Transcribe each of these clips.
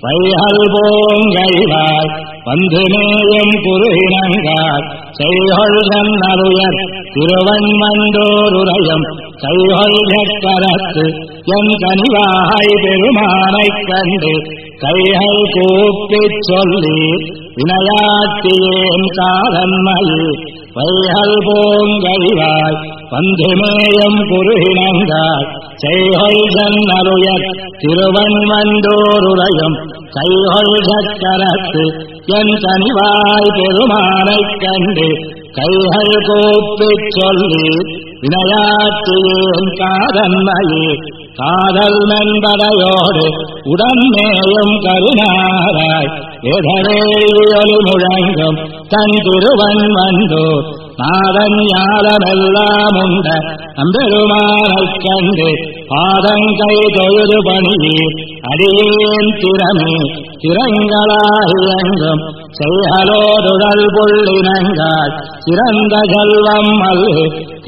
வைகள் பூங்கைவாய் வந்து மேயும் குருகினங்கார் செய்கொள் சன்னருயர் திருவன்மண்டோருரையும் கைகொள் சக்கரத்து என் கனிவாய் பெருமானைக் கண்டு கைகள் கூப்பிச் சொல்லி வினையாட்டியேன் காதன்மையே வைகள் பூங்கைவாய் வந்து மேயும் குருகினங்கார் செய்கொள் சன்னருயர் திருவன்மண்டோருரையும் கைகொள் சக்கரத்து என் கனிவாய் பெருமானைக் கண்டு கைகள் கூப்பிச் சொல்லி வினையாட்டியேன் காதன்மையே காதல் மென்படையோடு உடன்மேயும் கருணாராய் எதரேழி முழங்கும் தன் திருவன்மண்டோர் நாதன் ஞானமெல்லாம் உண்ட நம்பெருமானைக் கண்டு பாதங்கை தொழுது பணியீர் அடியேன் திறமே திறங்களாயிரங்கும் செய்கலோடுடல் புள்ளினங்காய் சிறந்த செல்வம் அல்லு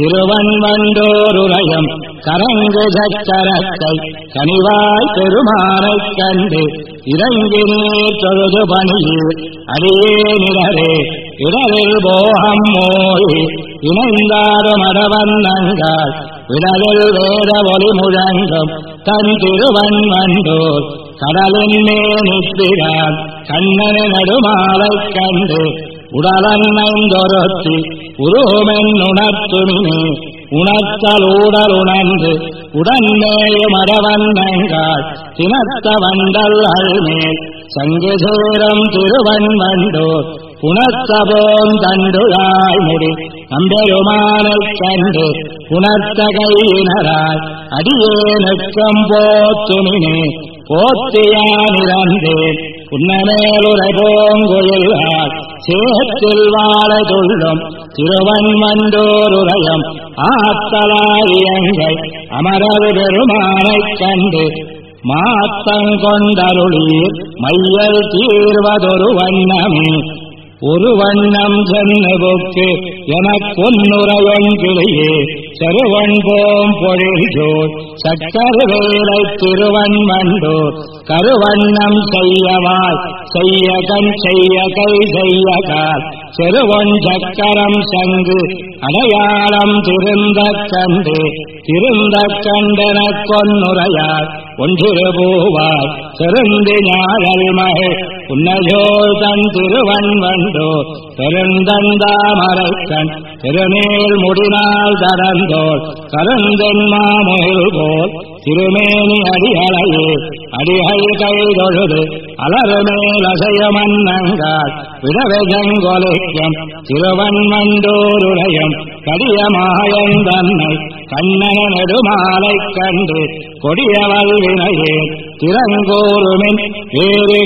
திருவன்மண்டோருரையும் கரங்கு சக்கரத்தை கனிவாய் பெருமானைக் கண்டு இறங்கி நீர் தொழுது பணியீர் அடியேனிடரே இடரில் போகம் மோழி இணைந்தாடு மடவன்னங்காய் விடலில் வேத ஒளி முழங்கும் தன் திருவன்மண்டோர் கடலின் மேனிப்பிரான் கண்ணனை நடுமாலைக் கண்டு உடலன்னைந்தொருத்தி உருமென் உணர்த்துமினே உணர்த்தல் ஊடல் உணர்ந்து உடன்மேயும் அடவன்னங்காய் தினத்த வண்டல் அழ்மேல் சங்கு சேரம் திருவன்மண்டோர் புனர்த்தபோன் தண்டுழாய் முடி நம்பெருமானைக் கண்டு புனர்த்த கையினராய் அடியேனுக்கம் போத்துமினே போத்தியானிறந்தேன் புன்னமேலுரை போங்குயிலார் சேத்தில் வாழை துள்ளும் திருவன்மண்டோருரையும் ஆத்தலாரியங்கை அமரது பெருமானைக் கண்டு மாத்தங்கொண்டருளீர் மையல் தீர்வதொரு வண்ணமே ஒரு வண்ணம் சென்னபுக்கு எனக்கொன்னுரையொன் கிளியே செருவன் போம் பொழில்ஜோர் சக்கரவேலை திருவன்மண்டோர் கருவண்ணம் செய்யவாய் செய்ய கண் செய்ய கை செய்ய கால் செருவன் சக்கரம் சங்கு அடையாளம் திருந்த கண்டு திருந்த கண்டனக் கொன்னுரையார் ஒன்றிருபூவார் செருந்தி ஞாழல் மகள் உன்னஜோர் தன் திருவன்வண்டோ பெருந்தந்தாமரைக்கண் திருநேல் முடினால் தடந்தோர் கருந்தென் மாமுகில் போல் திருமேனி அடிகளையே அடிகள் கைதொழுது அலறுமேல் அசையமன்னங்கால் விடவெஜங்கொலைக்கும் திருவன்மண்டோருரையும் கடியமாயன் தன்னை கண்ணன நெடுமாலைக் கண்டு கொடியவல் வினையே திறங்கோருமின் வேறு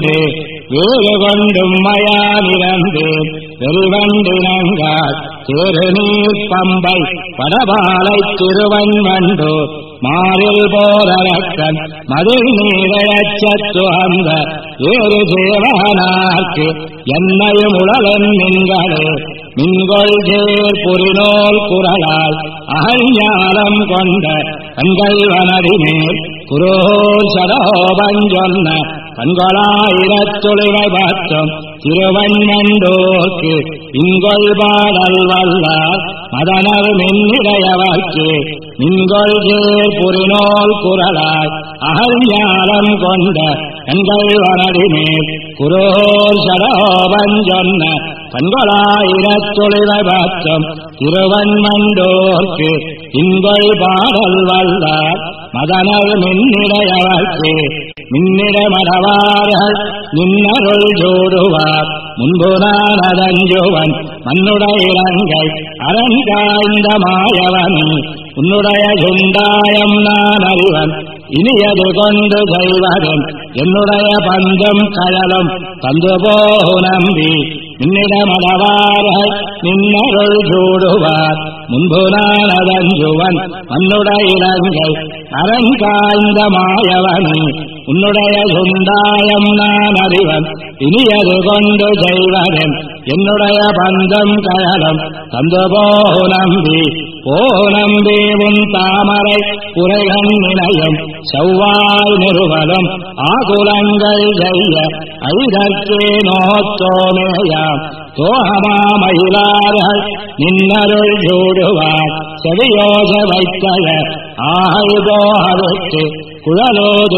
கொண்டும் மயானிறந்தேன் வெறிவண்டினங்கால் திருநீர் பம்பை படபாலை திருவன்மண்டோ மாறில் போரக்கன் மதில் நீரையச்சத்து அந்த ஏறு சேவனார்க்கு என்னையும் உடலன் மின்களே மின்கொள் சேர் புரிநோல் குரலால் அகஞானம் கொண்ட கண்கள் வனடிமேல் குரோர் சடோபஞ்சொன்ன கண்களாயிரத்துளிவை பார்த்தோம் திருவன்மண்டோர்க்கு இங்கொள் பாடல் வல்லார் மதனர் மின்னிடையவர்க்கு மின்கொள் சேர் புரிநோல் குரலால் அகஞானம் கொண்ட கண்கள் வனடிமேல் குரோர் சடோபஞ்சொன்ன கண்களாயிரத்துளிவை பார்த்தோம் திருவன்மண்டோர்க்கு இங்கொள் பாடல் வல்லார் மதனர் மின்னிடையவர்க்கு மின்னிடமடவார்கள் நின்னருள் ஜோடுவார் முன்பு நான் அதஞ்சுவன் மன்னுடைய இலங்கை அரண்காய்ந்த மாயவனே உன்னுடைய சுண்டாயம் நான் அறிவன் இனியது கொண்டு செய்வதன் என்னுடைய பந்தும் கழலும் தந்து போகு நம்பி நின்னிடமடவார்கள் நின்னருள் சூடுவார் முன்பு நான் அதஞ்சுவன் மன்னுடைய இலங்கை அரண்காய்ந்த மாயவனே உன்னுடைய சுண்டாயம் நான் அறிவன் இனியது கொண்டு செய்வதன் என்னுடைய பந்தம் கழலம் தந்து போ நம்பி உன் தாமரை குறைகண் நிலையம் செவ்வாய் நிறுவலும் ஆகுலங்கள் செய்ய ஐதற்கே நோத்தோமேயாம் தோகமா மயிலார்கள் நின்னருள் சூடுவார் செவியோச வைத்தய ஆய்தோகவிட்டு குழலோது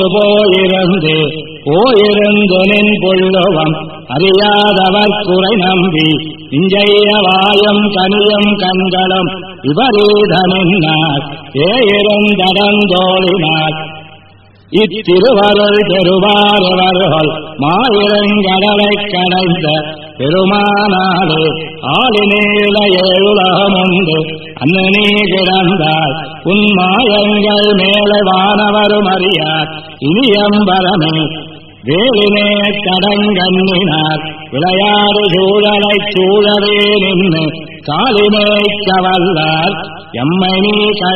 போயிருந்து நின் புள்ளுவம் அறியாதவர் குறை நம்பி இஞ்சைய வாயும் கனியும் கண்களும் விபரீதனின்னார் ஏயிருந்தடந்தோழினார் இத்திருவருள் பெறுவாரவர்கள் மாயிரங்கடலைக் கடைந்த பெருமானாலே ஆளினேல ஏழுலகமுண்டு அன்னனே கிடந்தாய் உன் மாயங்கள் மேலே வானவரும் அறியார் இனியம்பரமே வேலினே கடங்கண்ணினார் விளையாடு சூழலைச் சூழவே நின்று காலினேய்க்க வல்லார் எம்மை நீ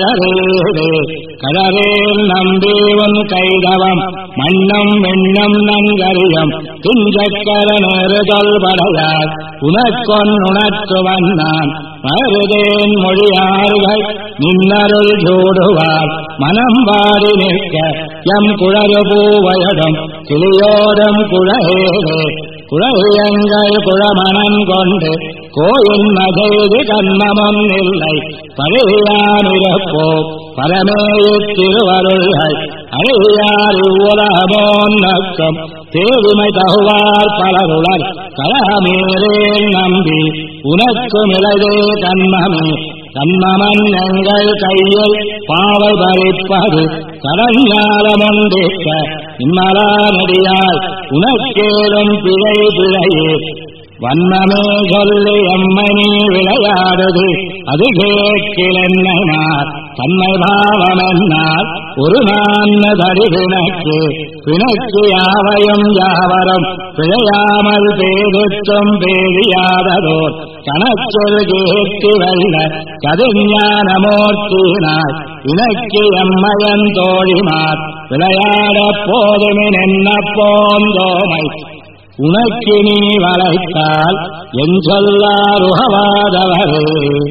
கழறேல் நம்பி உன் கைதவம் மன்னம் வெண்ணம் நங்கரியம் துஞ்சக்கர நேருதொல் படையார் உனக்கொன்னுணர்த்துவன் நான் மருதேன் மொழியார்கள் நின்னருள் சூடுவார் மனம் வாடி நிற்க எம் குழறு பூவயடும் கிளியோடும் குழகேரே குழகியங்கள் குழமணன் கொண்டு கோயில் மசைது கண்மமம் இல்லை பழகியானிருப்போ பரமேயித் திருவருள்கள் அழகியார் இவ்வுலகமோன் நக்கம் தேவிமை தகுவார் பலருளர் கலகமேரேல் நம்பி உனக்கு மிளதே கண்மமே கண்மமன் எங்கள் கையில் பாவை பறிப்பது கடஞ்சாலமொண்டிக்க இம்மலா நடியாய் உனக்கேலும் பிழையே வண்ணமே சொல்லி எம்மணி விளையாடுது அது கேட்கிலென்னார் தன்மை பாவமென்னார் ஒரு நான் தரிவினக்கு பிணக்கு யாவையும் யாவரும் பிழையாமல் பேதுற்றும் பேதியாததோர் கணச்சொல் கேட்டு வெள்ள கதிஞானமூர்த்தினார் இனக்கு எம்மயன் தோழிமார் விளையாடப் போதுமின் என்ன போந்தோமை உனக்கு நீ வளைத்தால் என் சொல்லார் உகவாதவரே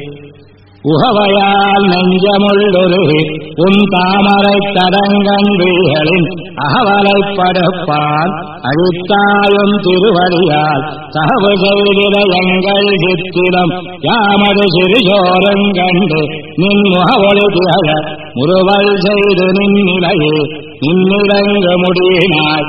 உகவையால் நெஞ்சமுள்ளுருகி உன் தாமரை தடங்கன் வீகளின் அகவலைப்படுப்பான் அழித்தாயும் திருவடியால் தகவு செய்திட எங்கள் சித்திரம் யாமது சிறியோரங்கண்டு நின் முகவொளி திகழ முறுவல் செய்து நின்னிலையே நின்னிடங்கு முடியினாய்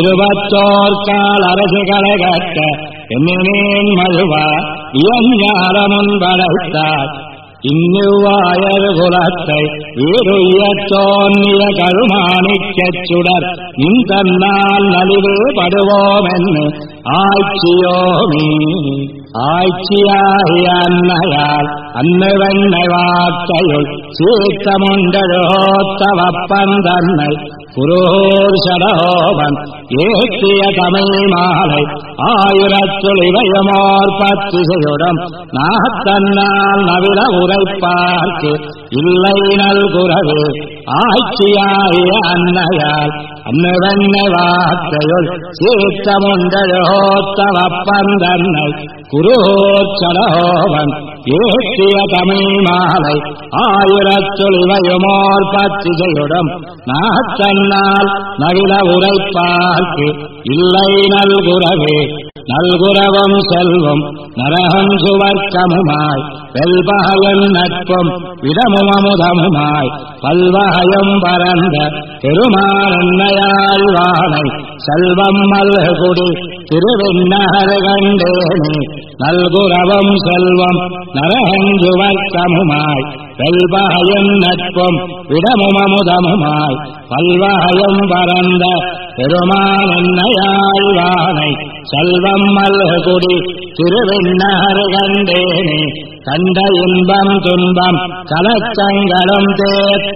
24 அரசுகளை கட்ட என்னேன் மழுவா இயஞ்ஞாலமுன் படைத்தார் இன்னுவாயர் குலத்தை வீடுயத்தோன்னிய கருமாணிக்கச் சுடர் நின் தன்னால் நலிவு படுவோமென்னு ஆய்ச்சியோமீ ஆய்ச்சியாகிய அன்னையால் அன்னுவெண்ணை வார்த்தையுள் சீர்த்தமுண்டோத்த வப்பந்தன்னை குருகூர் சடோபன் ஏற்றிய தமிழ் மாலை 1000 இவையமோர் 10 செய்யுடன் நாத்தன்னால் நவில உரைப்பார்க்கு இல்லை நல்குறவே ஆட்சியாகிய அன்னையால் அன்னுவெண்ணை வார்த்தையுள் சீர்த்தமுண்டோத்த வப்பந்தன்னை குருகூர் சடோபன் ஏற்றிய தமிழ் மாலை 1000 இவையுமோர் 10 செய்யுடன் நாத்தன்னால் நவில உரைப்பார்க்கு இல்லை நல்குறவே நல்குறவும் செல்வம் நரகம் சுவர்க்கமுமாய் வெல்வகையும் நட்பும் விடமும் அமுதமுமாய் பல்வகையும் பரந்த பெருமானன்னையாள் வானை செல்வம் மல்குடி திருவெண்ணகர் கண்டேனே நல்குறவும் செல்வம் நரகம் சுவர்க்கமுமாய் வெல்வகையும் நட்பும் விடமும் அமுதமுமாய் பல்வகையும் பரந்த பெருமானன்னையாள் வானை செல்வம் மல்குடி திருவெண்ணகர் கண்டேனே கண்ட இன்பம் துன்பம் கலக்கங்களும்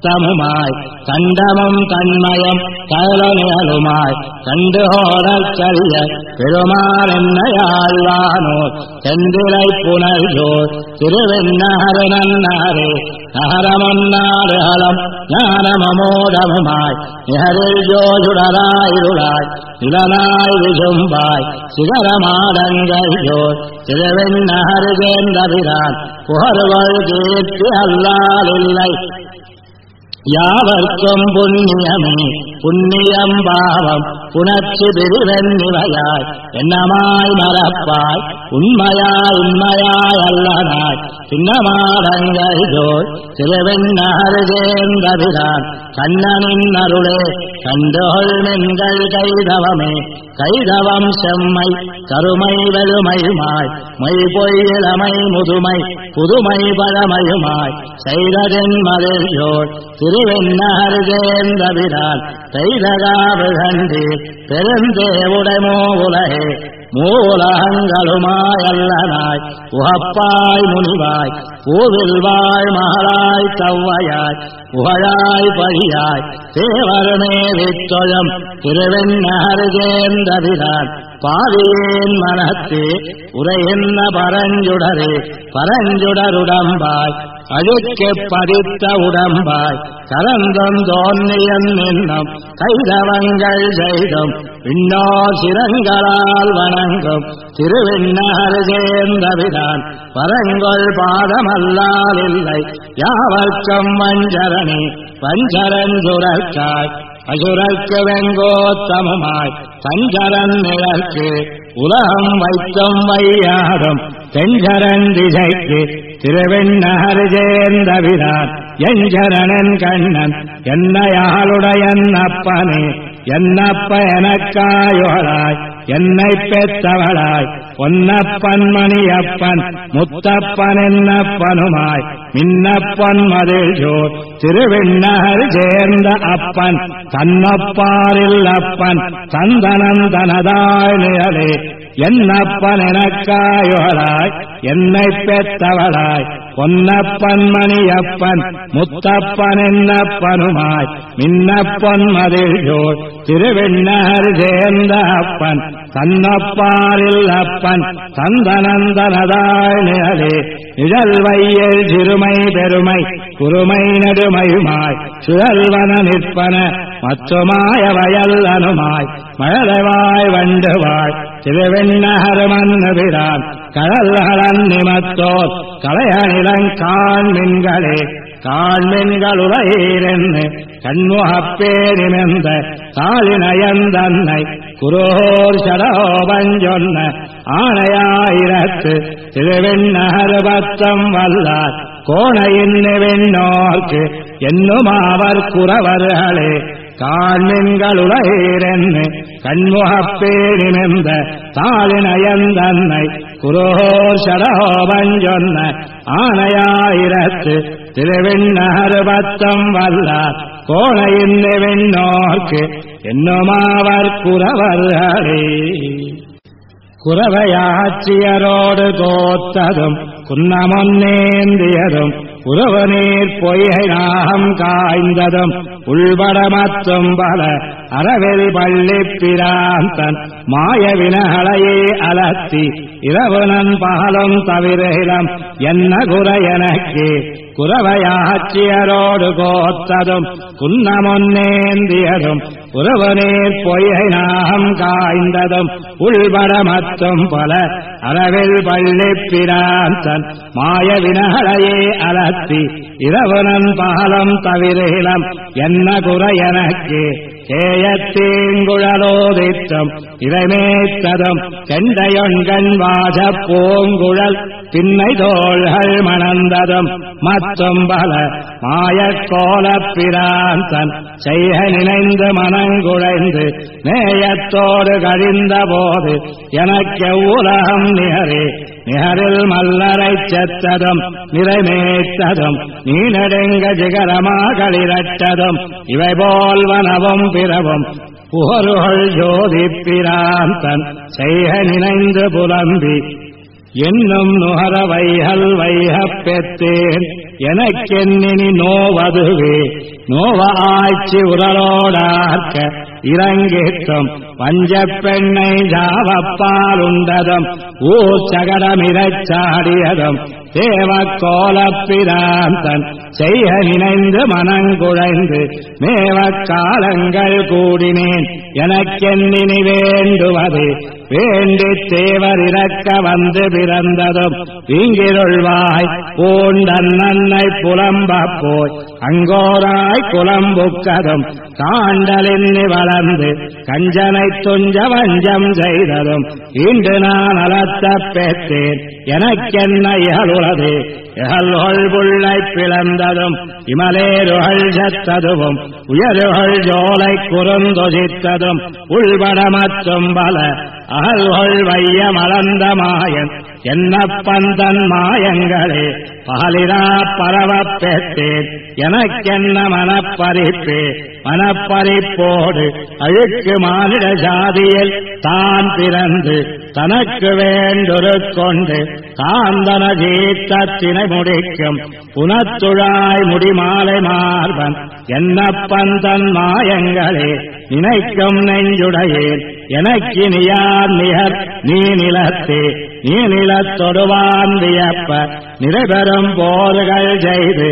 தமுமாய் கண்டமும் தன்மயம் கலனியலுமாய் கண்டுகோடற்கரிய பெருமாள் என்னையாழ்வானோர் செந்திலை புனர்ஜோர் திருவெண்ணாறு நன்னாரே நகரமொன்னாறு ஹலம் ஞானமமோதமுமாய் நிகரில் ஜோஜுடராயிருளாய் நிலனாய் விசும்பாய் சிகரமாடங்கள் ஜோர் திருவெண்ணாறு சேர்ந்தபிரான் புகழ்வள் கீர்த்தி அல்லாலில்லை யாவர்க்கும் புண்ணியமே புண்ணியம் பாவம் புணர்ச்சி பிரிவென்னிவையாய் என்னமாய் மறப்பாய் உண்மையாய் உண்மையாய் அல்லனாய் சின்னமாடங்கள் ஜோர் திருவெண்ணாறு சேர்ந்தபிரான் கண்ணனின் அருளே கண்டுகொள் மென்கள் கைதவமே கைதவம் செம்மை கருமை வெறுமையுமாய் மை பொய்யிளமை முதுமை புதுமை பழமையுமாய் செய்ததென் மதியோர் திருவெண்ணாறு சேர்ந்தபிரான் செய்தகாவு கண்டீர் பெருந்தேவுடைமோ உலகே மூலகங்களுமாயல்லனாய் உகப்பாய் முனிவாய் பூவில் வாழ் மகளாய் தவ்வையாய் புகழாய் பழியாய் தேவருமே வித்தொழம் திருவெண்ணாறு சேர்ந்தபிரான் பாவியேன் மனத்தே உரையென்ன பரஞ்சுடரே பரஞ்சுடருடம்பாய் அழுக்கு பதித்த உடம்பாய் கலந்தம் தோன்னியன் என்னும் கைதவங்கள் செய்தும் விண்ணோ சிரங்களால் வணங்கும் திருவெண்ணாறு சேர்ந்தபிரான் பரங்கொள் பாதமல்லால் இல்லை யாவர்க்கும் வஞ்சரணி வஞ்சரன் சுரக்காய் அசுரற்கு வெங்கோத்தமுமாய் சஞ்சரன் நிழற்கு உலகம் வைத்தம் வையாடும் தெஞ்சரன் திசைக்கு திருவெண்ணாறு சேர்ந்தபிரான் எஞ்சரணன் கண்ணன் என்னையாளுடையன் அப்பனே என்னப்ப எனக்காயுகளாய் என்னை பெற்றவளாய் பொன்னப்பன் மணியப்பன் முத்தப்பன் என்னப்பனுமாய் மின்னப்பன் மதில் ஜோர் திருவெண்ணாறு சேர்ந்த அப்பன் தன்னப்பாரில் அப்பன் சந்தனம் தனதாய் நிழலே என்னப்பன் எனக்காயுகளாய் என்னை பெற்றவளாய் பொன்னப்பன் மணியப்பன் முத்தப்பன் என்னப்பனுமாய் மின்னப்பன் மதில் ஜோர் திருவெண்ணாறு சேர்ந்த அப்பன் தன்னப்பாரில் அப்பன் சந்தனந்தனதாய் நிழலே நிழல் வையல் சிறுமை பெருமை குறுமை நடுமையுமாய் சுழல்வன நிற்பன மற்றுமாய வயல் அனுமாய் மழலைவாய் வண்டுவாய் திருவெண்ணாறு மன்னபிரான் கடல்களன் நிமத்தோர் களையநிலங்காண்மின்களே காண்மின்களுரையீரென்னு கண்முகப்பே நிமிர்ந்த தாளினயந்தன்னை குரோர் சடோபஞ்சொன்ன ஆணையாயிரத்து திருவெண்ணாறு பத்தம் வல்லார் கோணையின் வெண்ணோர்க்கு என்னுமாவர் குறவர்களே காண்மின்களுரையீரென்னு கண்முகப்பே நிமிர்ந்த தாளினயந்தன்னை குரோர் சடோபஞ்சொன்ன ஆணையாயிரத்து திருவெண்ணாறு பத்தம் வல்லார் கோணையின் வெண்ணோர்க்கு என்னுமாவர் குறவர்களே குறவையாச்சியரோடு கோத்ததும் குன்னமொன்னேந்தியதும் உறவநீர் பொய்கை நாகம் காய்ந்ததும் உள்படமத்தும் பல அறவெளி பள்ளி பிராந்தன் மாய வினகளையே அலத்தி இரவுனன் பகலும் தவிரகிலம் என்ன குறை எனக்கு குறவையாச்சியரோடு கோத்ததும் குன்னமொன்னேந்தியதும் உறவநீர் பொய்கை நாகம் காய்ந்ததும் உள்படமத்தும் பல அறவில் பள்ளி பிராந்தன் மாய வினகளையே அலத்தி இரவுனன் பகலும் தவிரகிலம் என்ன குறை எனக்கு கேயத்தீங்குழலோதித்தம் இறைமேத்ததும் கெண்டையொன்கண் வாச பூங்குழல் திண்ணை தோள்கள் மணந்ததும் மத்தும் பல மாயக்கோலப் பிராந்தன் செய்ய நினைந்து மனங்குழைந்து நேயத்தோடு கழிந்த போது எனக்கெவ்வுலகம் நிகரே நிகரில் மல்லரைச் செத்ததும் நிறைமேத்ததும் நீனடெங்க ஜிகரமாகளிரட்டதும் இவை போல்வனவும் பிறவும் புகருகள் ஜோதி பிராந்தன் செய்க நினைந்து புலம்பி என்னும் நுகர வைகல் வைகப் பெற்றேன் எனக்கென்னினி நோவதுவே நோவ ஆய்ச்சி உரலோடார்க்க இறங்கித்தும் வஞ்சப் பெண்ணை ஜாவப்பால் உண்டதும் ஊர் சகடமிரச் சாடியதும் தேவக்கோலப்பிராந்தன் செய்ய நினைந்து மனங்குழைந்து மேவக் காலங்கள் கூடினேன் எனக்கென்னினி வேண்டுவது வேண்டித் தேவர் இறக்க வந்து பிறந்ததும் இங்கிருள்வாய் பூண்டன்னை புலம்பப் போய் அங்கோராய் குலம்புக்கதும் காண்டலின்னி வளர்ந்து கஞ்சனை துஞ்ச வஞ்சம் செய்ததும் இன்று நான் அலத்தப் பெற்றேன் எனக்கென்ன இகழுளது இகழ்கொள் புள்ளை பிளந்ததும் இமலேருகள் சத்ததுவும் உயருகள் ஜோலை குறுந்தொசித்ததும் உள்படமற்றும் பல அகழ்கொள் வைய மலர்ந்த மாயன் என்னப்பந்தன் மாயங்களே பகலிரா பரவப் பெற்றேன் எனக்கென்ன மனப்பறிப்பே மனப்பறிப்போடு அழுக்கு மானிட ஜாதியில் தான் பிறந்து தனக்கு வேண்டொரு கொண்டு காந்தன ஜீத்தத்தினை முடிக்கும் புனத்துழாய் முடிமாலை மார்பன் என்னப்பந்தன் மாயங்களே நினைக்கும் நெஞ்சுடையேன் எனக்கு நியார் நிகர் நீ நிலத்தே நீ நிலத்தொடுவான் வியப்ப நிறைபெறும் போர்கள் செய்து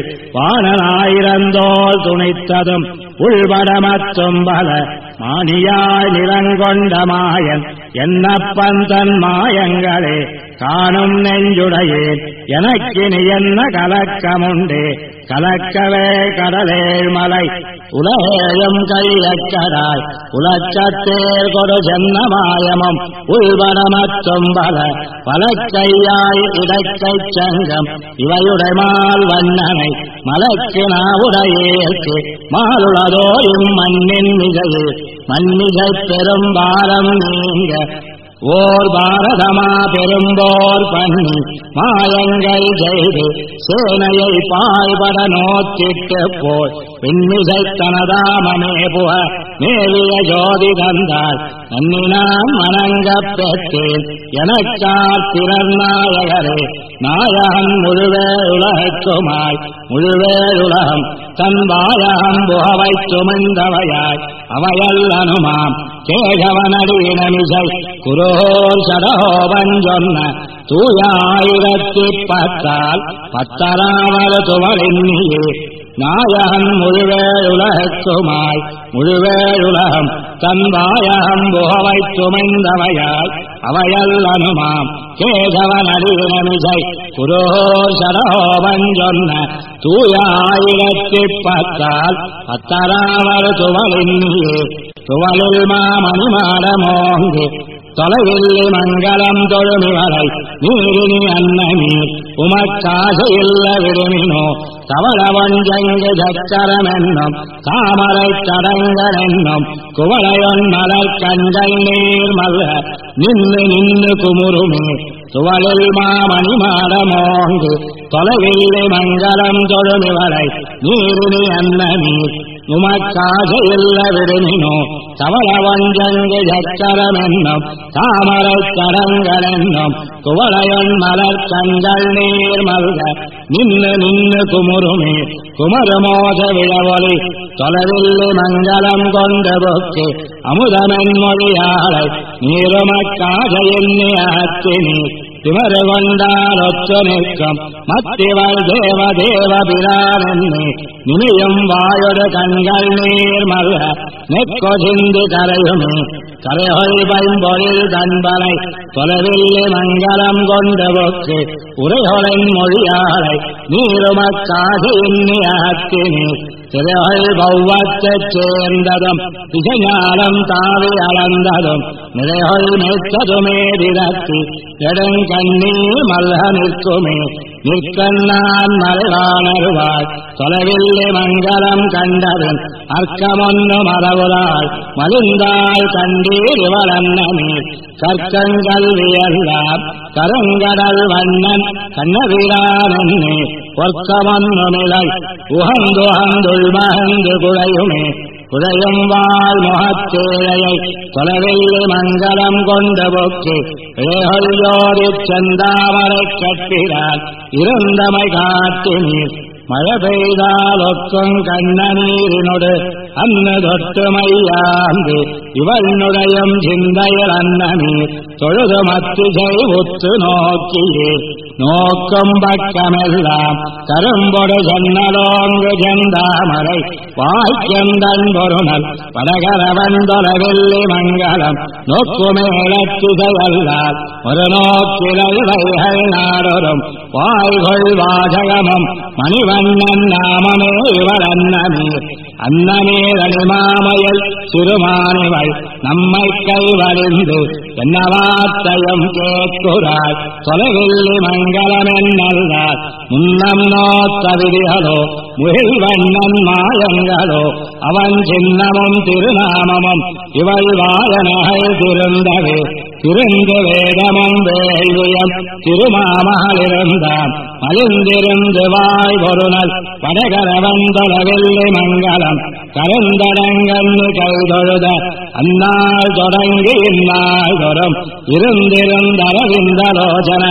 வானனாயிரந்தோல் துணித்ததும் உள்படமற்றும் பல மானியாய் நிலங்கொண்ட மாயன் என்னப்பந்தன் மாயங்களே காணும் நெஞ்சுடையேன் எனக்கு நீ என்ன கலக்கமுண்டே கலக்கவே கடலேழ் மலை உலகேழும் கையக்கராய் உலக்கத்தேர் கொடு ஜன்னமாயமும் உள்படமற்றும் பல பலக்கையாய் இடக்கைச் சங்கம் இவையுடைமால் வண்ணனை மலக்கு நாவுடையேற்கு மாலுளதோ இம்மண்ணின் மிகையே மண்மிகை பெரும் பாரம் நீங்க ஓர் பாரதமா பெரும்போர் பண்ணி மாயங்கள் செய்து சேனையை பாய்பட நோக்கிட்டு போய் பின்மிசை தனதாமமே புக மேலிய ஜோதி தந்தாள் நன்னினான் மணங்கப் பெற்றேன் எனக்கார் திறநாயகரே நாயகன் முழுவே உலகுமாய் முழுவே உலகம் தன் வாயகம் புகவை சுமந்தவையாய் அவையல்லனுமாம் கேகவனடியினமிசை குரோர் சடகோபன் சொன்ன தூயாயிரத்தி பத்தால் பத்தராவர் துவளின்னியே நாயகன் முழுவேழுலகுமாய் முழுவேழுலகம் தன் வாயகம் புகவை சுமைந்தவையாய் அவையல்லனுமாம் கேசவனடியினமிசை குரோர் சடகோபன் சொன்ன தூயாயிரத்தி பத்தால் பத்தராவர் துவளின்னியே துவலில் மாமணி மாடமோங்கு தொலைவில்லி மங்களம் தொழுமிவரை நீரினி அன்னமீர் உமக்காக இல்ல விரும்பினோ தவள வஞ்சங்கு சக்கரமென்னும் தாமரை தடங்கள் என்னும் குவளையொன் மலர் கண்கள் நீர் மல்ல நின்று நின்று குமுறுமே துவலில் மாமணி மாடமோங்கு தொலைவில்லி மங்களம் தொழுமிவரை நீரினி அன்னமீர் உமக்காக இல்ல விரும்பினோ தவள வஞ்சங்கு சக்கரமென்னும் தாமரை தடங்கள் என்னும் குவளையொன் மலர் கண்கள் நீர் மல்க நின்று நின்று குமுறுமே குமரமோத விழவொலி தொலைவில்லி மங்களம் கொண்ட பொக்கு அமுதமென் மொழியாளை நீருமக்காக எண்ணி ஆற்றினி திமறு கொண்டால் ஒத்து நிற்கும் மத்திவள் தேவ தேவ பிரானென்னி நிமியும் வாயொரு கண்கள் நீர் மல்ல நெக்கொதிந்து கரையுமே கரையொல் பைம்பொழில் தன்பனை தொலைவில்லி மங்களம் கொண்ட பொக்கு உரையொலின் மொழியாளை நீருமக்காக எண்ணி ஆற்றினி திரையொல் பௌவத்தைச் சேர்ந்ததும் திசைஞானம் தாவி அளந்ததும் நிறையொல் மெத்ததுமே விரத்தி நெடுங்கண்ணீர் மல்ல நிற்குமே நிற்கண்ணான் மலைவாணருவாள் தொலைவில்லி மங்களம் கண்டதும் அர்க்கமொன்னு மரவுளாள் மலிந்தாள் கண்டீர் இவளன்னமீர் கற்கங்கள் வியல்லாம் கருங்கடல் வண்ணன் கண்ணவிரானே பொற்கமொன்னு நிலை உகந்துகந்துள் மகந்து குழையுமே குழையும் வாழ் முகத்தேழையை தொலைவில்லி மங்களம் கொண்ட பொக்கு இழையோரிச் செந்தாமரை கட்டினார் இருந்தமை காட்டினீர் மழை பெய்தால் ஒக்கும் கண்ணநீரினொடு அன்னு தொட்டு மையாந்து இவனுடையும் சிந்தையில் அன்னநீர் தொழுது மத்திசை உத்து நோக்கியே நோக்கும் பக்கமெல்லாம் கரும்பொடு சென்னலோங்கு செந்தாமரை வாய்க்கந்தன் பொருணல் வடகரவந்தொலவெல்லி மங்களம் நோக்குமேளத்திசையல்லால் ஒரு நோக்கிலைகள் நாடொரும் வாய்கொள் வாசகமும் மணிவண்ணன் நாமமே இவர் அன்னமீர் அன்னமீர் அணிமாமையில் சிறுமானிவள் நம்மை கைவறிந்து என்ன வார்த்தையும் கேட்குறாள் தொலைவில்லி மங்களம் என்னல்லார் முன்னம் நோத்த விதிகளோ முகில்வண்ணன் மாயங்களோ அவன் சின்னமும் திருநாமமும் இவள் வாயனகள் திருந்தவே திருந்து வேதமும் வேள்வியம் திருமாமகளிருந்தான் மலிந்திருந்து வாய் பொருணல் வடகரவந்தொலவெல்லி மங்களம் கருந்தடங்கன்னு கைதொழுத அந்நாள் தொடங்கி இந்நாள் தொறும் இருந்திருந்தரவிந்தலோசன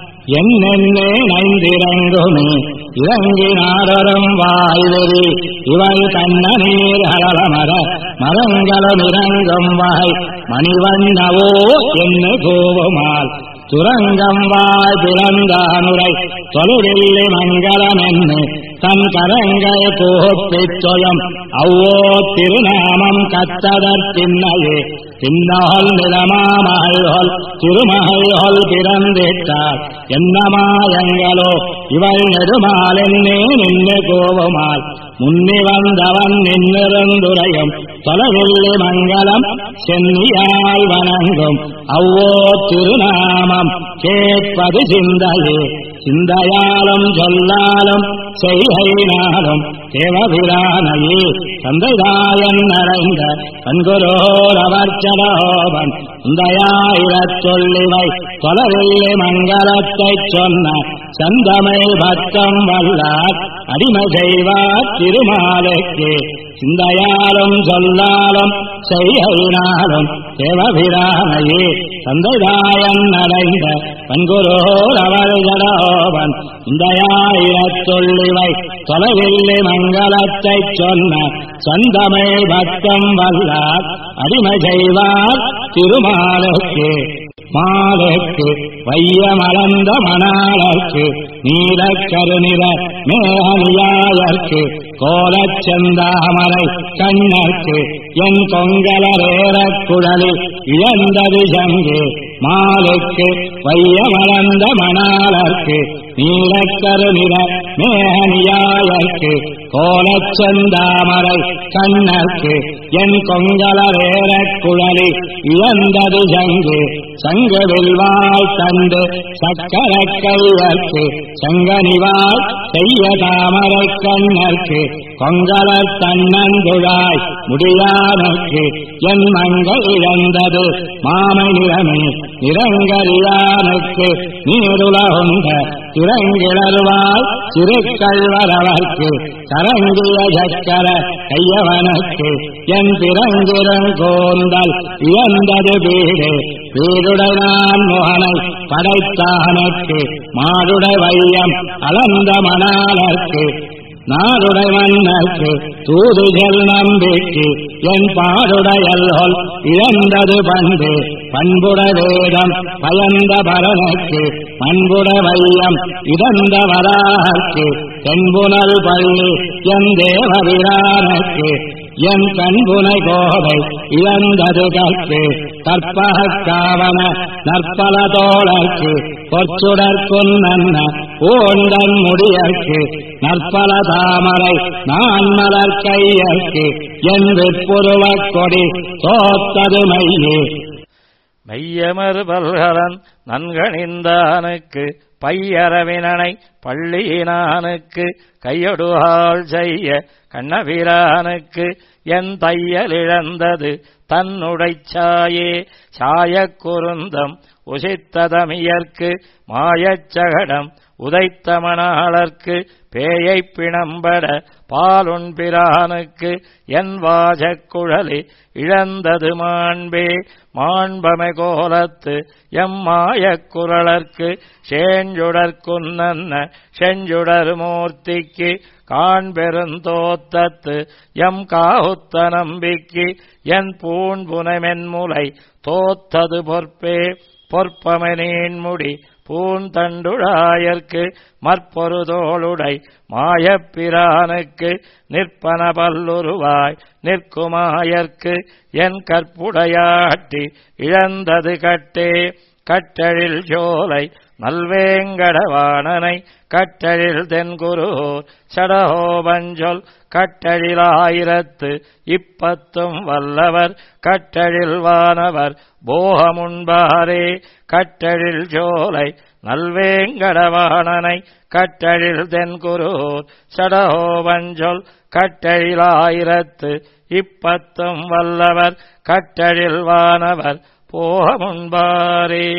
என்னென்னே நைந்திரங்குமே இறங்கினாரொரும் வாய்வெறி இவள் கண்ணநீர் ஹரமர மரங்களும் இறங்கும் வாய் மணிவண்ணவோ என்று கூவுமால் துரங்கம் வாய் பிறந்தானுரை தொழுவில்லி மங்களம் என்று தன் கரங்கள் கூப்பிச்சொயம் அவ்வோ திருநாமம் கத்ததற்பின்னையே பின்னொல் நிலமாமகள் திருமகள் பிறந்திட்டார் என்ன மாயங்களோ இவள் நெடுமாலென்னே நின்று கோவுமால் முன்னி வந்தவன் நின்னிருந்துரையும் தொலைவில்லி மங்களம் சென்னியால் வணங்கும் அவ்வோ திருநாமம் கேட்பது சிந்தையே சிந்தையாலும் சொல்லாலும் செய்கையினாலும் தேவபிரானையே தந்தைதாயன் அடைந்த கண்குரோர் அவர்ச்சலோபன் உந்தையாயிரச் சொல்லிவை தொலைவில்லி மங்களத்தைச் சொன்ன சந்தமிழ் பக்தம் வல்லார் அடிமை செய்வார் திருமாலுக்கு சிந்தையாலும் சொல்லாலும் செய்கையினாலும் தேவபிரானையே தந்தைதாயன் அடைந்த கண்குரோர் அவர்ச்சலோபன் உந்தையாயிரச் சொல்லிவை தொலைவில்லி மங்களத்தைச் சொன்ன சந்தமிழ் பக்தம் வல்லார் அடிமை செய்வார் திருமாலுக்கு மாலுக்கு வையமளந்த மணாளர்க்கு நீலக்கருநிற மேகனியாயர்க்கு கோலச் செந்தாமரை கண்ணர்க்கு என் கொங்கலரேறக் குழலில் இழந்தது சங்கு மாலுக்கு வையமளந்த மணாளர்க்கு நீலக்கருநிற மேகனியாயர்க்கு கோலச் செந்தாமரை கண்ணர்க்கு என் கொங்கலரேறக் குழலில் இழந்தது சங்கு சங்கவில்வாள் தந்து சக்கரக் கையர்க்கு சங்கனிவாள் செய்ய தாமரை கண்ணர்க்கு கொங்கலர் தன்னந்துழாய் முடியானுக்கு என் மங்கள் இழந்தது மாமை நிறமே நிறங்கரியானுக்கு நீருலகுண்ட திறங்கிழர்வாள் திருக்கள்வரவர்க்கு கரங்கிய சக்கர கையவனுக்கு என் பிறங்கிரங்கோந்தல் இழந்தது வீடு வீடுடையான் மோகனை படைத்தானுக்கு மாடுடை வையம் அளந்த மணாலர்க்கு நாடுடை மன்னர்க்கு தூதுகள் நம்பிக்கு என் பாடுடையல்கொள் இழந்தது பண்பு பண்புட வேதம் பயந்த பரனுக்கு பண்புட வையம் இடந்த வராகற்கு தென்புணல் பள்ளி என் தேவவிரானுக்கு என் கண்புனை கோவை இழந்தது கற்பு கற்பகாவன நற்பல தோழர்க்கு பொற்சுடற்குன்ன ஓண்டன் முடியற்கு நற்பல தாமரை நான் மலர் கையற்கு என் வெப்புருவக் கொடி தோத்தது மையே மெய்யமர் பல்கலன் நன்கணிந்தானுக்கு பையரவினனை பள்ளியினானுக்கு கையொடுகால் செய்ய கண்ணபிரானுக்கு என் தையலிழந்தது தன்னுடைச்சாயே சாயக் குருந்தம் உசித்ததமியற்கு மாயச்சகடம் உதைத்த மணாளர்க்கு பேயைப் பிணம்பட பாலுண் பிரானுக்கு என் வாஜக் குழலி இழந்தது மாண்பே மாண்பமை கோலத்து எம்மாயக் குரலர்க்கு சேஞ்சுடற்குன்ன செஞ்சுடர் மூர்த்திக்கு காண்பெருந்தோத்தத்து எம் காவுத்த நம்பிக்கு என் பூண்புனமென்முலை தோத்தது பொற்பே பொற்பமனேன்முடி பூந்தண்டுழாயர்க்கு மற்பொருதோளுடை மாயப்பிரானுக்கு நிற்பன பல்லுருவாய் நிற்குமாயர்க்கு என் கற்புடையாட்டி இழந்தது கட்டே கட்டழில் சோலை நல்வேங்கடவாணனை கட்டழில் தென்குருகூர் சடகோபஞ்சொல் கட்டழிலாயிரத்து இப்பத்தும் வல்லவர் கட்டழில் வானவர் போகமுன்பாரே கட்டழில் சோலை நல்வேங்கடவாணனை கட்டழில் தென்குருகூர் சடகோபஞ்சொல் கட்டழிலாயிரத்து இப்பத்தும் வல்லவர் கட்டழில் வானவர் போகமுன்பாரே.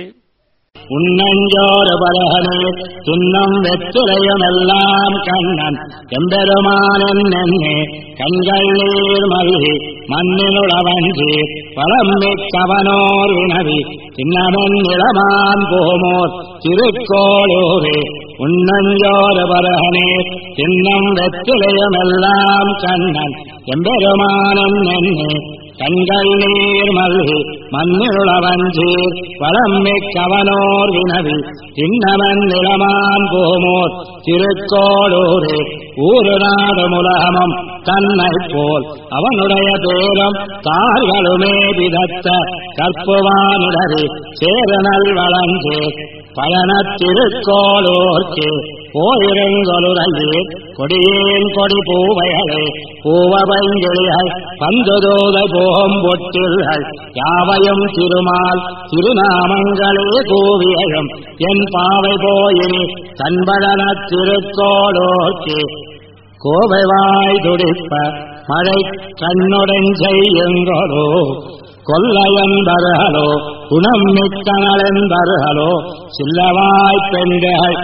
உன்னஞ்சோறு பலகனே துன்னம் வெற்றிலையுமெல்லாம் கண்ணன் எம்பெருமானன் என்னே கண்கள் நீர் மல்கி மண்ணினுளவஞ்சி பழம்பிக்கவனோர் வினவி சின்னமென் இளமான் போமோர் திருக்கோளூரே. உன்னஞ்சோறு பலகனே துன்னம் வெற்றிலையுமெல்லாம் கண்ணன் எம்பெருமானன் என்னே கண்கள் நீர் மல்கி மண்ணினுளவஞ்சீர் வளம்மிக்கவனோர் வினவி சின்னமன் இளமான் போமோர் திருக்கோளூரே. ஊரு நாடு முலகமும் தன்னை போல் அவனுடைய பேரும் தார்களுமே விதத்த கற்புவானிடறி சேரனல் வளஞ்சே பயணத் திருக்கோளூர்க்கு போயிருங்கொலுரையே கொடியேன் கொடி பூவைகளே பூவபைங்கிளிகள் பந்துதோதை போகும் பொட்டில்கள் யாவையும் திருமால் திருநாமங்களே கூவியலும் என் பாவை போயினி தன்பழனத் திருக்கோளூர்க்கு கோவைவாய் துடிப்ப மழை கண்ணுடன் செய்யுங்களோ கொல்லையன்பர்களோ குணம் மிக்கனளென்பர்களோ சில்லவாய் பெண்கள்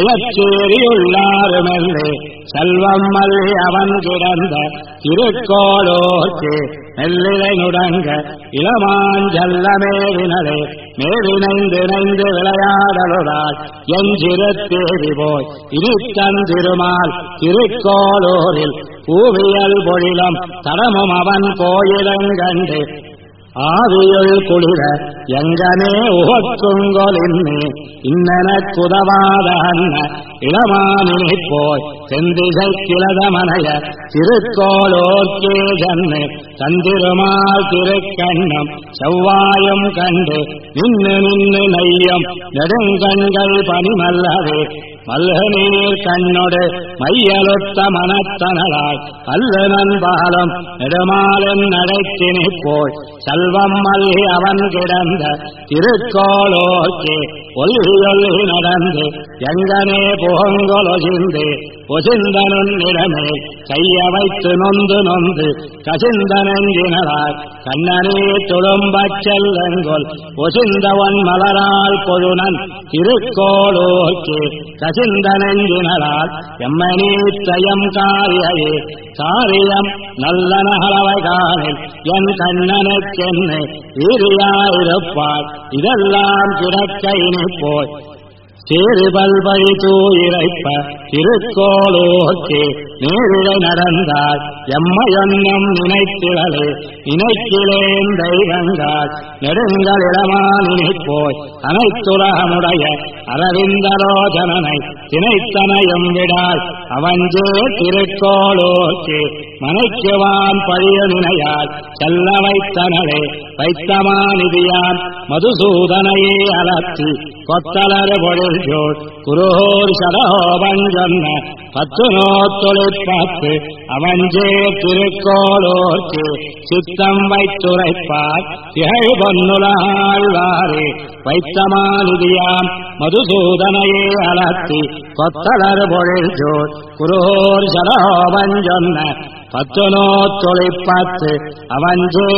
அயச்சேரியுள்ளாருமெல்லே செல்வம் மல்லி அவன் கிடந்த திருக்கோளூர்க்கு மெல்லிலை நுடங்க இளமாஞ்சல்லமேவினரே மேவினைந்து நைந்து விளையாடலுடாய் எஞ்சிருத்தேவி போய் இனித்தன் திருமால் திருக்கோளூரில் பூவியல் பொழிலம் தடமும் அவன் கோயிலங்கண்டு ஆவியுள் குளிர எங்கனே உகக்குங்கொலின்னே இன்னெனக் குதவாத அன்ன இளமானினை போய் செந்திசை கிளதமனைய திருக்கோளூர்க்கே ஜன்னு தந்திருமால் திருக்கண்ணம் செவ்வாயும் கண்டு நின்னு நின்னு நையம் நெடுங்கண்கள் பனிமல்லவே மல்க நீர் கண்ணொடு மையலுத்த மனத்தனலாய் அல்ல நண்பாலும் நெடுமாலும் நடைத்தினை போய் செல்வம் மல்கி அவன் கிடந்த திருக்கோளூர்க்கே ஒல்கி நடந்து எங்கனே புகங்கொலொசிந்து ஒசிந்தனிடமே கைய வைத்து நொந்து நொந்து கசிந்தனெஞ்சினராய் கண்ணனே துளும்பச் செல்லங்கொல் ஒசிந்தவன் மலரால் பொழுனன் திருக்கோளூர்க்கு கசிந்தனெஞ்சினரால் எம்மனீத்தயம் காரியே காரியம் நல்ல நகலவை காணில் என் கண்ணனுக்கென்னு ஈரியாயிருப்பாள் இதெல்லாம் கிடக்க இனி போய் சேருபல்பழி தூயிரைப்ப திருக்கோளூர்க்கு நேரிடை நடந்தால் எம்மையொன்னம் நினைத்திரளே நினைக்கிலேன் தெய்வங்கால் நெடுங்களிடமானினை போய் அனைத்துலகமுடைய அரவிந்தரோஜனனை தினைத்தனையும் விடாய் அவஞ்சே திருக்கோளூர்க்கு மனைக்குவான் பழிய நினையால் செல்ல வைத்தனரே வைத்தமானிதியான் மதுசூதனையே அலத்தி கொத்தலர் பொழில்ஜோள் குருகூர் சடகோபஞ்சொன்ன 10 நோத்தொழிற்பத்து அவஞ்சே திருக்கோளூர்க்கு சித்தம் வைத்துரைப்பார் திகழ் பொன்னுலகாழ்வாரே வைத்தமானிதியாம் மதுசூதனையே அலத்தி கொத்தலர் பொழில்ஜோள் குருகூர் சடகோபஞ்சொன்ன 10 நோத்தொழிற்பத்து அவஞ்சே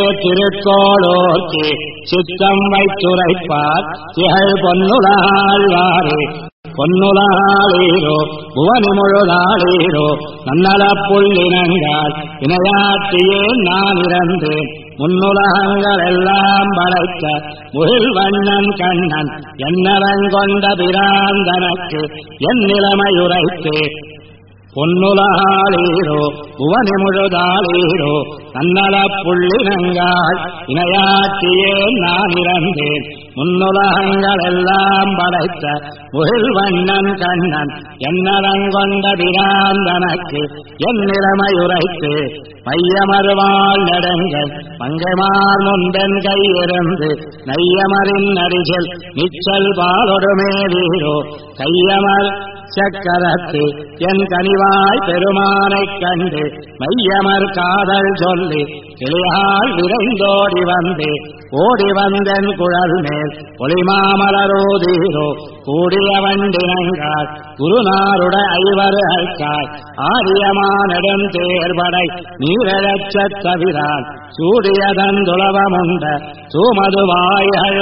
திருக்கோளூர்க்கு சித்தம் வைத்துரைப்பார் திகழ் பொன்னுலகாழ்வாரே பொன்னுலகாளீரோ புவனி முழுதாளீரோ நன்னல புள்ளினங்கால் இணையாற்றியே நான் இறந்தேன் முன்னுலகங்கள் எல்லாம் படைத்த முகில் வண்ணன் கண்ணன் என்னவங்கொண்ட பிராந்தனக்கு என் நிலைமையுரைத்தேன் பொன்னுலகாளீரோ புவனி முழுதாளீரோ நன்னல புள்ளினங்கால் இணையாற்றியே நான் இறந்தேன் முன்னுலகங்கள் எல்லாம் படைத்த முகில் வண்ணன் கண்ணன் என்னவங்கொண்ட பிராந்தனக்கு என் நிலைமையுரைத்து மையமறுவாள் நெடுங்கள் மங்கைமார் முன்பென் கையிருந்து நையமரின் அடிசில் நிச்சல் பாலொடுமே வீரோ கையமர் சக்கரத்து என் கனிவாய் பெருமானைக் கண்டு மையமர் காதல் சொல்லி கிளியால் விரைந்தோடி வந்து ஓடி வந்தன் குழல் மேல் ஒளிமாமலரோதீரோ கூடிய வண்டினங்கால் குருநாருட ஐவரு அழ்காய் ஆரியமானடன் தேர்படை நீரழச்சத் தவிரான் சூடியதந்துளவமுண்ட தூமதுவாய்கள்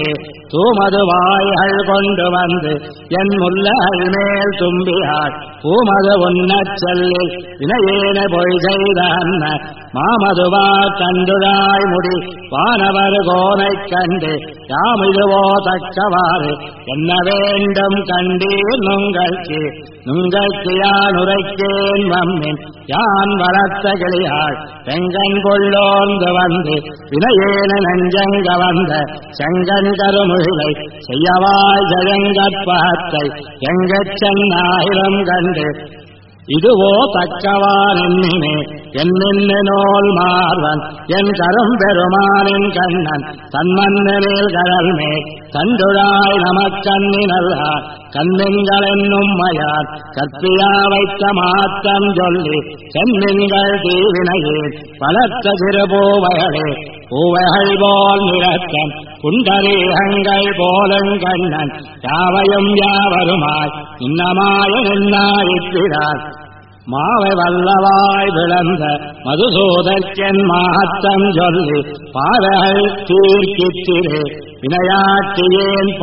கொண்டு வந்து என் முல்லைகள் மேல் தும்பியாள் பூமது உன்னச் செல்லில் வினையேன பொய் செய்த அன்ன மாமதுவா கண்டுழாய் முடி வானவர் கோனைக் கண்டு யாமிதுவோ தக்கவாறு என்ன வேண்டும் கண்டீர் நுங்கள்க்கு யான் உரைக்கேன் மம்மின் யான் வளர்த்த கிளியாள் செங்கன் கொள்ளோந்து வந்து வினையேன நெஞ்சங்க வந்த செங்கன் கருமுகிலை செய்யவாய் ஜயங்கற்பத்தை எங்கச் சென்னாயிரம் கண்டு இதுவோ தக்கவான் என்னினே என்னோல் மார்வன் என் கரும்பெருமானின் கண்ணன் தன்மன்னரில் கடல் மேல் கண்டுழாய் நமக்கண்ணினல்லார் கண்ணின்கள் என்னும் மயார் கற்பியா வைத்த மாற்றம் சொல்லி சென்னின்கள் தீவினையில் பலத்த திருபூவைகளே பூவைகள் போல் நிறத்தன் குண்டரீகங்கள் போலங்கண்ணன் யாவையும் யாவருமாய் இன்னமாய நின்னாயிற்றார் மாவை வல்லவாய் விளந்த மதுசூதற்கென் மாத்தம் சொல்லி பாவைகள் தீர்க்கித்திரே வினையாற்றியேன்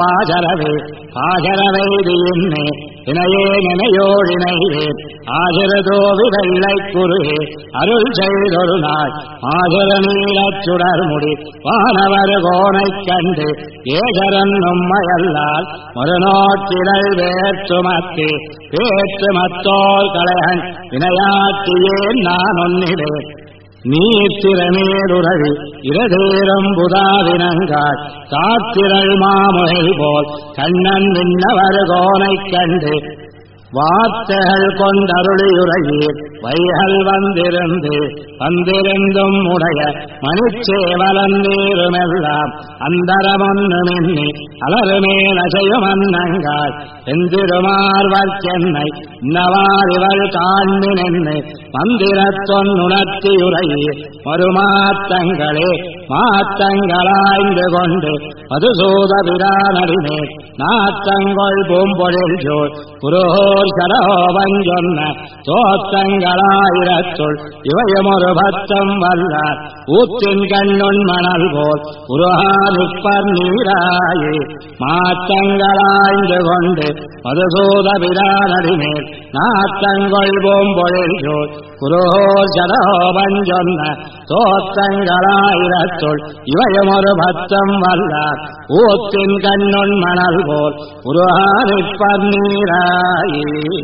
பாஜரவைதியின்னே இணையே நினையோழினைவேன் ஆஜரதோ விவெள்ளை குருகே அருள் செய்தொரு நாள் ஆஜர நீளச் சுடர்முடி வானவர் கோனைக் கண்டு ஏகரன் உம்மையல்லால் மறுநோக்கிடல் வேற்றுமத்தி பேற்றுமத்தோல் கலையன் வினையாற்றியேன் நான் ஒன்னிலேன் நீத்திரமேருரவி இரதேரம் புதாவினங்காய் காத்திரள் மாமுகை போல் கண்ணன் விண்ணவர் கோனைக் கண்டு வார்த்தைகள் கொண்டருளியுரையீர் வைகள் வந்திருந்தும் உடைய மனுச்சேவலந்தீருமெல்லாம் அந்தரமொன்னுமின்னி அலருமே நசையும் அன்னங்காய் எந்திருமார்வர்க்கென்னை இன்னவாரிவள் காண்மினென்னு மந்திரத்தொன்னுணர்த்தியுரையீர் மறுமாத்தங்களே மாத்தங்களாய்ந்து கொண்டு மதுசூத பிரானடிமே நாத்தங்கொள் பூம்பொழில் ஜோல் புரோர் சரோவன் சொன்ன தோத்தங்களாயிரத்துள் இவையமொரு பத்தம் வல்லார் ஊத்தின் கண்ணுண் மணல் போல் உருகானுப்பர் நீராயே மாத்தங்களாய்ந்து கொண்டு மதுசூத பிரானடிமேல் நாத்தங்கொள் பூம்பொழில் ஜோல் புரோர் சரோவன் சொன்ன தோத்தங்களாயிரத்துள் இவையமொரு பத்தம் வல்லார் ஊத்தின் கண்ணுண் மணல் போல் உருகானுப்பர் நீராயே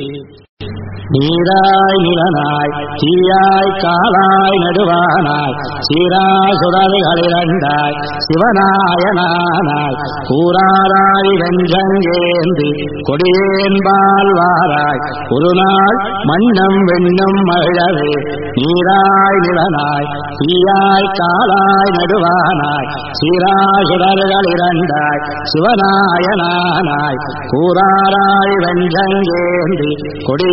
நீராய் நிலனாய் தீயாய் காலாய் நடுவானாய் சீராய் சுடர்களிரண்டாய் சிவநாயனானாய் கூறாராய் வெஞ்சங்கேந்தி கொடியேன்பால் வாராய் ஒரு நாள் மண்ணும் வெண்ணும் மழவே நீராய் நிலனாய் தீயாய் காலாய் நடுவானாய் சீராய் சுடர்களிரண்டாய் சிவநாயனானாய் கூறாராய் வெஞ்சங்கேந்தி கொடியேன்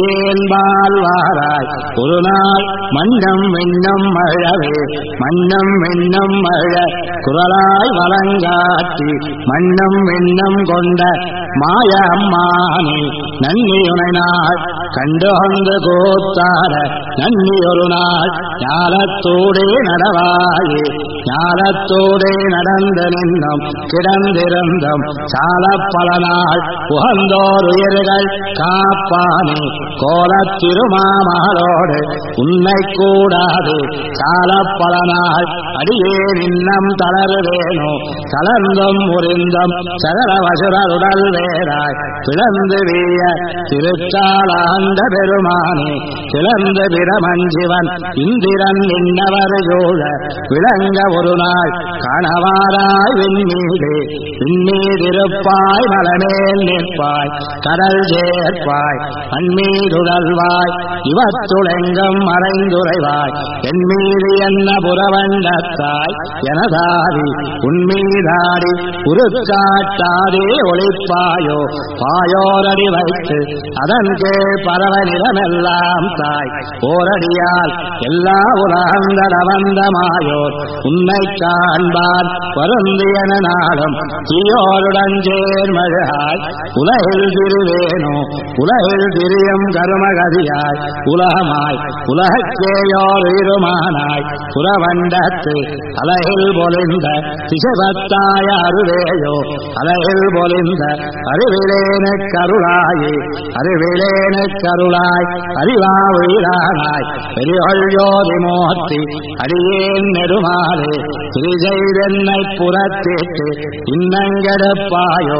என்பால் வாராய் ஒரு நாள் மன்னம் வெண்ணம் மழவே மன்னம் வெண்ணம் மழ குரலாய் வழங்காட்டி மன்னம் வெண்ணம் கொண்ட மாய அம்மானே நன்னியுனை நாள் கண்டு வந்து கூத்தார நன்னி ஒரு நாள் ஞாலத்தோடே நடவாயே ஞாலத்தோடே நடந்து நின்னும் கிடந்திருந்தும் சால பல நாள் உகந்தோர் உயிர்கள் காப்பானே கோலத் திருமாமகளோடு உன்னை கூடாது சால பல நாள் அடியே நின்னம் தளருவேனோ தளர்ந்தும் முறிந்தும் சகல வசுரருடல் வேறாய் பிளந்து வீய திருச்சாலாண்ட பெருமானே பிளந்து பிரமஞ்சிவன் இந்திரன் நின்னவர் ஜோழ விளங்க ஒரு நாள் கணவாராய் விண்மீது விண்மீதிருப்பாய் மலமேல் நிற்பாய் கடல் சேர்ப்பாய் அண்மீதுழல்வாய் இவத்துளெங்கும் மறைந்துரைவாய் என் மீது என்ன புறவண்டத்தாய் எனதாதி உன்மீதாடி உருக்காட்டாதே ஒளிப்பாயோ பாயோரடி வைத்து அதன் கீழ் பரவ நிலமெல்லாம் தாய் ஓரடியால் எல்லா உலகந்தட வந்தமாயோர் உன்னை காண்பான் வருந்தியன நாளும் தீயோருடன் சேர்மழாய் உலகில் திருவேனோ உலகில் திரியும் கருமகதியாய் உலகமாய் உலகக்கேயோர் இருமானாய் புறவண்டத்து அலகில் பொலிந்த திசபத்தாய அருவேயோ அலகில் பொலிந்த அறிவிலேனு கருளாயே அறிவிலேனு கருளாய் அறிவாவீரானாய் பெரியொழியோதி மோத்தி அடியேன் நெடுமாலே திரிஜெய்தென்னை புறத்திட்டு இன்னங்கெடுப்பாயோ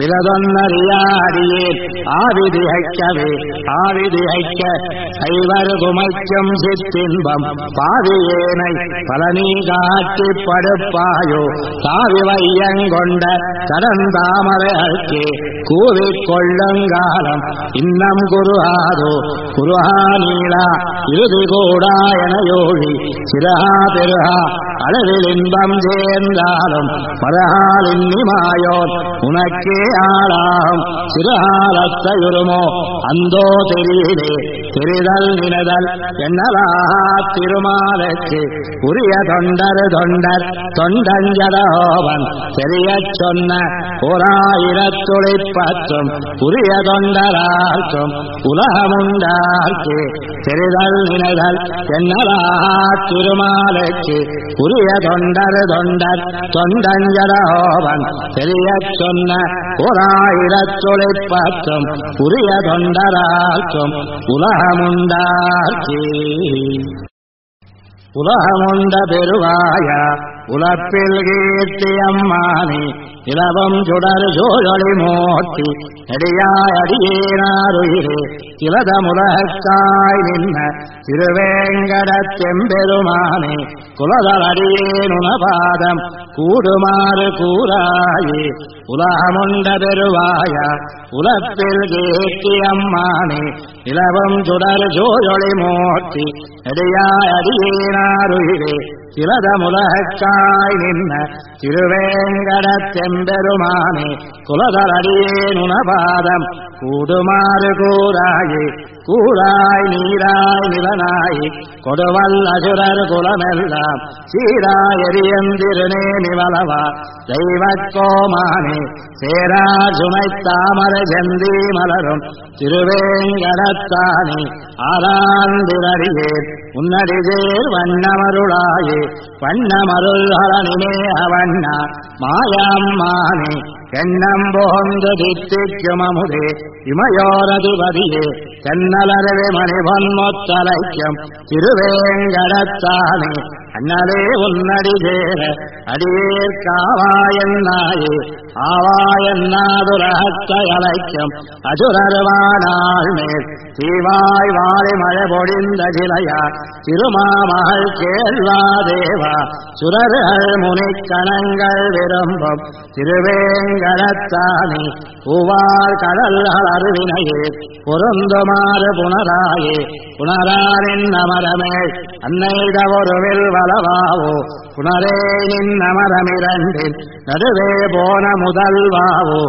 பிறதொன்னறியாடியேன் ஆவிதியைக்கவே ஆவிதியைக்க ஐவர் குமைக்கும் சிற்றின்பம் பாவியேனை பலனீ காட்டி படுப்பாயோ தாவி வையங்கொண்ட கடந்தாமரைக்கே கூவிக்கொள்ளுங்காலம் இன்னம் குருஹாதோ குருஹா நீளா இறுதி கூடா என யோழி சிறஹா பெருஹா அளவில் இன்பம் சேர்ந்தாலும் மரஹால் இன்னிமாயோன் உனக்கே ஆளாகும் சிறுஹாலத்தையுருமோ அந்தோ தெரியிலே தெரிதல் நினதல் என்னலா திருமாலுக்கு உரிய தொண்டர் தொண்டர் தொண்டஞ்சடோவன் தெரியச் சொன்ன ஓராயிரத்துளிப்பற்றும் உரிய தொண்டரார்க்கும் உலகமுண்டார்க்கு தெரிதல் நினதல் என்னலா திருமாலுக்கு உரிய தொண்டர் தொண்டர் தொண்டஞ்சடோவன் தெரியச் சொன்ன ஓராயிரத்துளிப்பற்றும் உரிய தொண்டரார்க்கும் உலகமுண்டார்க்கு உலகமுண்ட பெருவாய உலப்பில் கீர்த்தி அம்மானே இலவம் சுடர் சோழொளி மோட்டி நெடியாய் அடியேனாருயிரே இலதமுலகக்காய் நின்ன திருவேங்கடத் செம்பெருமானே குலதல் அடியேனுணபாதம் கூடுமாறு கூறாயே உலகமுண்ட பெருவாய உலப்பில் கீர்த்தி அம்மானே இலவம் சுடர் சோழொளி மோட்டி நெடியாய் அடியேனாருயிரே இலதமுலகக்காய் நின்ன திருவேங்கடத் செம்பெருமானே குலதல் அடியேனுணபாதம் கூடுமாறு கூறாயே கூறாய் நீராய் நிலனாய் கொடுவல் அசுரர் குலமெல்லாம் சீராய் எரியந்திருநே நிவலவா தெய்வக்கோமானே சேரார் சுமை தாமர செந்தி மலரும் திருவேங்கடத்தானே ஆராந்திரடியே உன்னடிதேர் வண்ணமருளாயே வண்ணமருள் ஹரணிமே அவண்ணா மாயம்மானே எண்ணம் போந்து தித்திக்கும் அமுதே இமயோரதிபதியே தென்னலரவே மணிபொன்மொத்தலைக்கும் திருவேங்கடத்தானே அண்ணலே உன்னடி சேர அடியேற்காவாயன்னாயே ஆவாயன்னாதுரகத்தை அலைக்கும் அசுரர்வானாள் மேல் தீவாய் வாழை மழை பொழிந்த சிலையா திருமாமகள் கேள்வாதேவா சுரர்கள் முனிக்கணங்கள் விரும்பும் திருவேங்கடத்தானே பூவார் கடல்கள் அருவினையே பொருந்துமாறு புனராயே புனராரின் அமரமேல் அன்னைத ஒருவில் வளவாவோ புனரே நின் அமரமிரண்டின் நடுவே போன முதல்வாவோ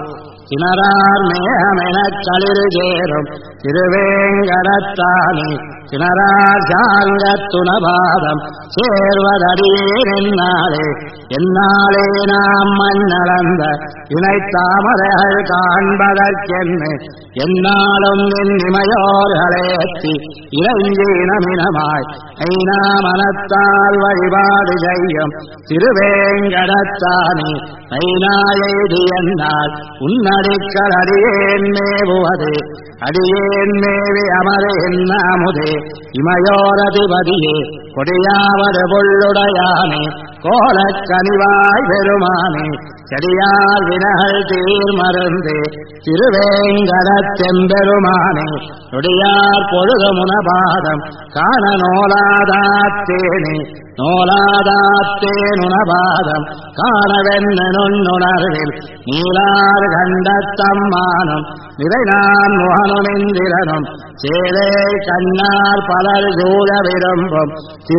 சினரார் மேகமெனக் களிறு சேரும் திருவேங்கடத்தானே சினரார் சாங்கத்துணபாதம் சேர்வதடியேனாலே என்னாலே நாம் மண்ணளந்த இணைத்தாமரைகள் காண்பதற்கென்னு என்னாலும் இனிமையோர்களேத்தி இளஞ்சீனமினமாய் ஐநா மனத்தால் வழிபாடு செய்யும் திருவேங்கடத்தானே ஐநாயேதி என்னால் உன்னடிக்கல் அடியேன் மேவுவது அடியேன் மேவி அமரே என்னாமுதே இமையோரதிபதியே கொடியாவது பொள்ளுடையானே கோலக்கனிவாய் பெருமானே செடியார் வினகள் தீர் மருந்து திருவேங்கடத்தெம்பெருமானே நொடியார் பொழுது முனபாதம் காண நோலாதாத்தேனே நோலாதாத்தேனுனபாதம் காணவென்ன நுண்ணுணர்வில் நீலார் கண்டத்தம்மானும் நிறைநான் முகனுமிந்திரனும் சேலே கண்ணார் பலர் சூழ விரும்பும்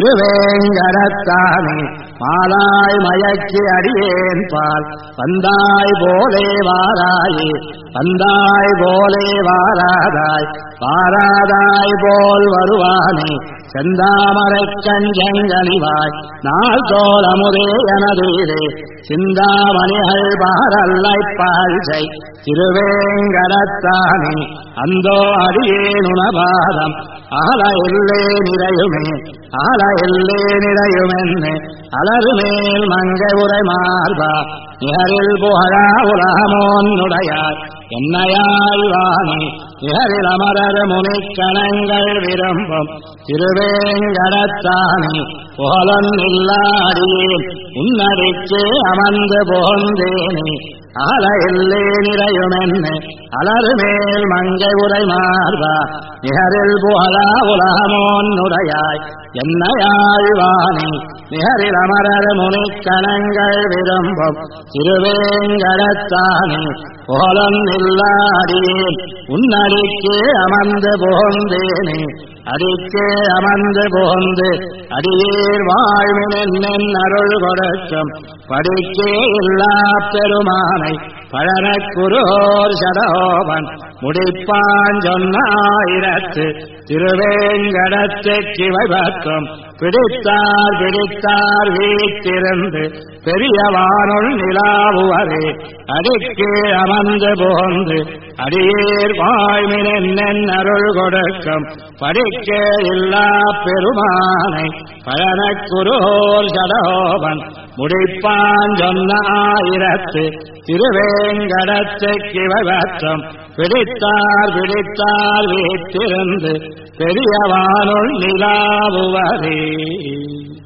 திருவேங்கடத்தானே மாலாய் மயக்கி அடியேன் பால் வந்தாய் போலே வாராயே வந்தாய் போலே வாராதாய் வாராதாய் போல் வருவானே செந்தாமரைக் கஞ்சங்கனிவாய் நாள் தோலமுதே எனதீரே சிந்தாமணிகள் பாரல்லை பாழ்சை திருவேங்கடத்தானே அந்தோ அடியேனுனபாதம் ஆல எல்லே நிறையுமே ஆல எல்லே நிறையுமென்னு அலறுமேல் மங்கை உரை மார்பா நிகரில் புகழா உலகமோன்னுடையாய் என்னையாழ்வானே நிகரில் அமரர் முனிக்கணங்கள் விரும்பும் திருவேங்கடத்தானே புகழன் இல்லாடியேன் உன்னடிக்கே அமர்ந்து போந்தேனே ஆல எல்லே நிறையுமென்னு அலறுமேல் மங்கை உரை மார்பா நிகரில் புகழா உலகமோன்னுடையாய் என்னையாழ்வானே நிகரில் அமரர் முனிக்கணங்கள் விரும்பும் திருவேங்கடத்தானே புகழன் இல்லாடியேன் உன்னடிக்கே அமர்ந்து போந்தேனே அடிக்கே அமர்ந்து போந்து அடியேர் வாழ்வின் அருள் கொடுக்கும் படிக்கே இல்லா பெருமானை பழனக்குரோர் சடோபன் முடிப்பான் சொன்னாயிரத்து திருவேங்கடத்துக்கு வைபக்கும் பிடித்தார் பிடித்தார் வீட்டிருந்து பெரியவானுள் நிலாவுவரே அடிக்கே அமர்ந்து போந்து அடியேர் வாழ்வின் அருள் கொடுக்கும் படிக்கே இல்லா பெருமானை பழனக்குரோர் சடோபன் முடிப்பான் சொன்னாயிரத்து திருவேங்கடத்துக்கு வைபக்கும் பிடித்தார் பிடித்தார் வீட்டிருந்து பெரியவானுள் நிலாவுவரே